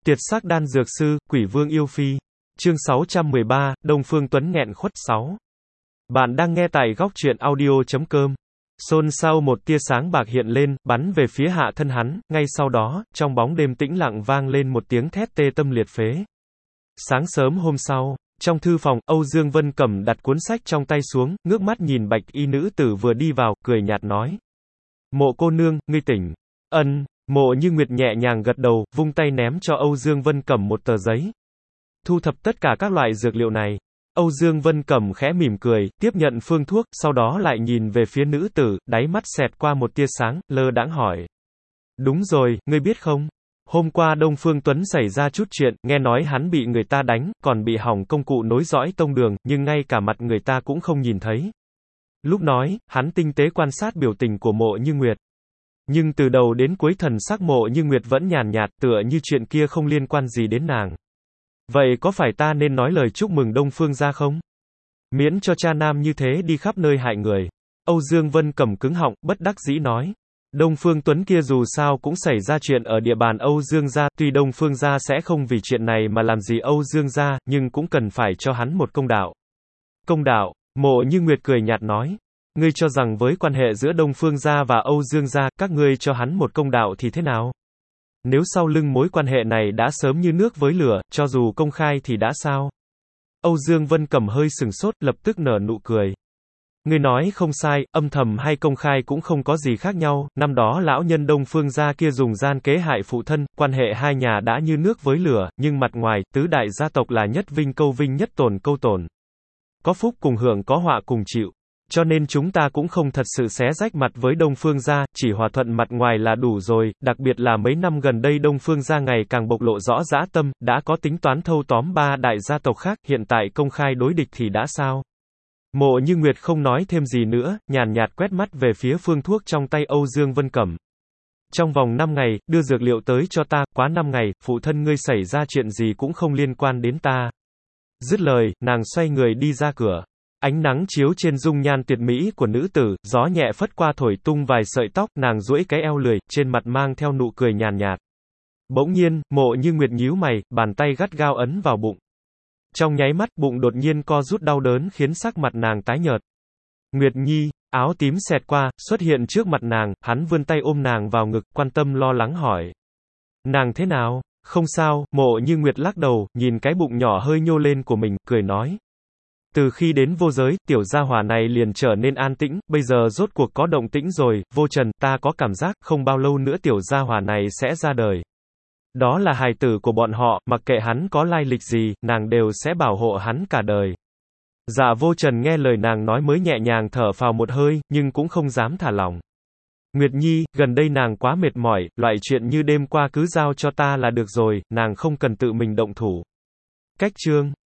Tiệt sắc đan dược sư, Quỷ Vương yêu phi. Chương 613, Đông Phương Tuấn nghẹn khuất 6. Bạn đang nghe tại góc truyện audio.com. Xôn xao một tia sáng bạc hiện lên, bắn về phía hạ thân hắn, ngay sau đó, trong bóng đêm tĩnh lặng vang lên một tiếng thét tê tâm liệt phế. Sáng sớm hôm sau, trong thư phòng, Âu Dương Vân Cẩm đặt cuốn sách trong tay xuống, ngước mắt nhìn bạch y nữ tử vừa đi vào, cười nhạt nói. Mộ cô nương, ngươi tỉnh. Ân. Mộ Như Nguyệt nhẹ nhàng gật đầu, vung tay ném cho Âu Dương Vân Cẩm một tờ giấy. Thu thập tất cả các loại dược liệu này. Âu Dương Vân Cẩm khẽ mỉm cười, tiếp nhận phương thuốc, sau đó lại nhìn về phía nữ tử, đáy mắt xẹt qua một tia sáng, lơ đãng hỏi. Đúng rồi, ngươi biết không? Hôm qua Đông Phương Tuấn xảy ra chút chuyện, nghe nói hắn bị người ta đánh, còn bị hỏng công cụ nối dõi tông đường, nhưng ngay cả mặt người ta cũng không nhìn thấy. Lúc nói, hắn tinh tế quan sát biểu tình của Mộ Như Nguyệt. Nhưng từ đầu đến cuối thần sắc Mộ Như Nguyệt vẫn nhàn nhạt, tựa như chuyện kia không liên quan gì đến nàng. Vậy có phải ta nên nói lời chúc mừng Đông Phương gia không? Miễn cho cha nam như thế đi khắp nơi hại người. Âu Dương Vân Cẩm cứng họng, bất đắc dĩ nói. Đông Phương Tuấn kia dù sao cũng xảy ra chuyện ở địa bàn Âu Dương gia, tuy Đông Phương gia sẽ không vì chuyện này mà làm gì Âu Dương gia, nhưng cũng cần phải cho hắn một công đạo. Công đạo? Mộ Như Nguyệt cười nhạt nói. Ngươi cho rằng với quan hệ giữa Đông Phương gia và Âu Dương gia, các ngươi cho hắn một công đạo thì thế nào? Nếu sau lưng mối quan hệ này đã sớm như nước với lửa, cho dù công khai thì đã sao? Âu Dương Vân Cẩm hơi sừng sốt, lập tức nở nụ cười. Ngươi nói không sai, âm thầm hay công khai cũng không có gì khác nhau, năm đó lão nhân Đông Phương gia kia dùng gian kế hại phụ thân, quan hệ hai nhà đã như nước với lửa, nhưng mặt ngoài, tứ đại gia tộc là nhất vinh câu vinh nhất tổn câu tổn. Có phúc cùng hưởng có họa cùng chịu. Cho nên chúng ta cũng không thật sự xé rách mặt với Đông Phương gia, chỉ hòa thuận mặt ngoài là đủ rồi, đặc biệt là mấy năm gần đây Đông Phương gia ngày càng bộc lộ rõ dã tâm, đã có tính toán thâu tóm ba đại gia tộc khác, hiện tại công khai đối địch thì đã sao? Mộ Như Nguyệt không nói thêm gì nữa, nhàn nhạt quét mắt về phía phương thuốc trong tay Âu Dương Vân Cẩm. Trong vòng 5 ngày, đưa dược liệu tới cho ta, quá 5 ngày, phụ thân ngươi xảy ra chuyện gì cũng không liên quan đến ta. Dứt lời, nàng xoay người đi ra cửa. Ánh nắng chiếu trên dung nhan tuyệt mỹ của nữ tử, gió nhẹ phất qua thổi tung vài sợi tóc, nàng duỗi cái eo lười, trên mặt mang theo nụ cười nhàn nhạt. Bỗng nhiên, Mộ Như Nguyệt nhíu mày, bàn tay gắt gao ấn vào bụng. Trong nháy mắt, bụng đột nhiên co rút đau đớn khiến sắc mặt nàng tái nhợt. Nguyệt Nhi, áo tím xẹt qua, xuất hiện trước mặt nàng, hắn vươn tay ôm nàng vào ngực, quan tâm lo lắng hỏi. Nàng thế nào? Không sao, Mộ Như Nguyệt lắc đầu, nhìn cái bụng nhỏ hơi nhô lên của mình, cười nói. Từ khi đến vô giới, tiểu gia hỏa này liền trở nên an tĩnh, bây giờ rốt cuộc có động tĩnh rồi, Vô Trần, ta có cảm giác, không bao lâu nữa tiểu gia hỏa này sẽ ra đời. Đó là hài tử của bọn họ, mặc kệ hắn có lai lịch gì, nàng đều sẽ bảo hộ hắn cả đời. Dạ Vô Trần nghe lời nàng nói mới nhẹ nhàng thở phào một hơi, nhưng cũng không dám thả lỏng. Nguyệt Nhi, gần đây nàng quá mệt mỏi, loại chuyện như đêm qua cứ giao cho ta là được rồi, nàng không cần tự mình động thủ. Cách chương